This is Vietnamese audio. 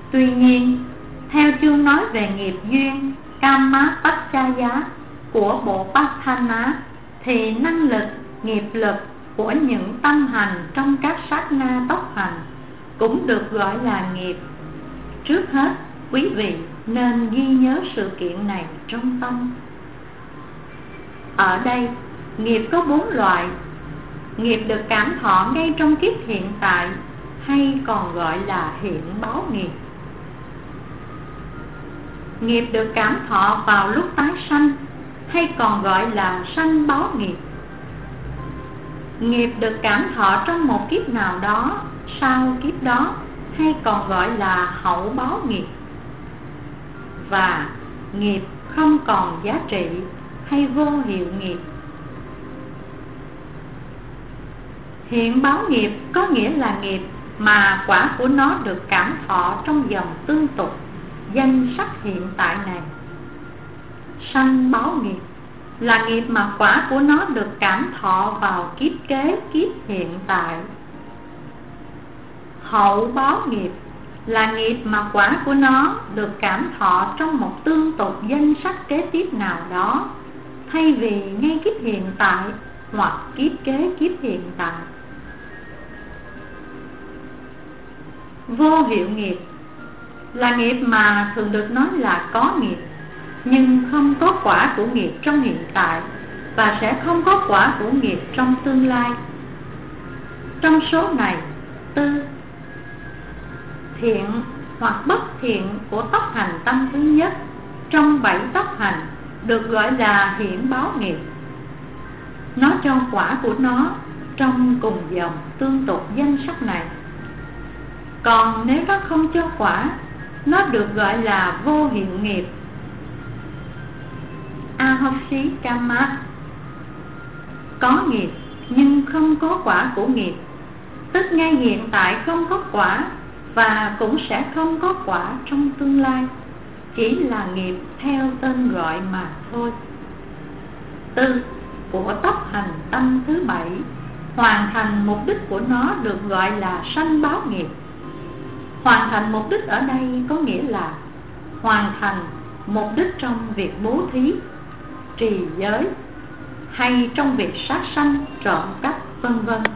Tuy nhiên, theo chương nói về nghiệp duyên Kamapachaya của bộ Patthana, thì năng lực, nghiệp lực của những tâm hành trong các sát na tốc hành cũng được gọi là nghiệp. Trước hết, quý vị nên ghi nhớ sự kiện này trong tâm. Ở đây, nghiệp có 4 loại. Nghiệp được cảm thọ ngay trong kiếp hiện tại, hay còn gọi là hiện báo nghiệp. Nghiệp được cảm thọ vào lúc tái sanh, hay còn gọi là sanh báo nghiệp. Nghiệp được cảm thọ trong một kiếp nào đó, sau kiếp đó, hay còn gọi là hậu báo nghiệp. Và nghiệp không còn giá trị, hay vô hiệu nghiệp. Hiện báo nghiệp có nghĩa là nghiệp mà quả của nó được cảm thọ trong dòng tương tục danh sắc hiện tại này. Sanh báo nghiệp là nghiệp mà quả của nó được cảm thọ vào kiếp kế, kiếp hiện tại. Hậu báo nghiệp là nghiệp mà quả của nó được cảm thọ trong một tương tục danh sắc kế tiếp nào đó, thay vì ngay kiếp hiện tại hoặc kiếp kế kiếp hiện tại. Vô hiệu nghiệp là nghiệp mà thường được nói là có nghiệp, nhưng không có quả của nghiệp trong hiện tại, và sẽ không có quả của nghiệp trong tương lai. Trong số này, tư, thiện hoặc bất thiện của tốc hành tâm thứ nhất trong 7 tốc hành được gọi là hiển báo nghiệp. Nó cho quả của nó trong cùng dòng tương tục danh sắc này. Còn nếu nó không cho quả, nó được gọi là vô hiệu nghiệp, Ahosi Kama. Có nghiệp nhưng không có quả của nghiệp, tức ngay hiện tại không có quả, và cũng sẽ không có quả trong tương lai, chỉ là nghiệp theo tên gọi mà thôi. Tư, của tốc hành tâm thứ 7 hoàn thành mục đích của nó được gọi là sanh báo nghiệp. Hoàn thành mục đích ở đây có nghĩa là hoàn thành mục đích trong việc bố thí, trì giới, hay trong việc sát sanh, trộm cắp, vân vân.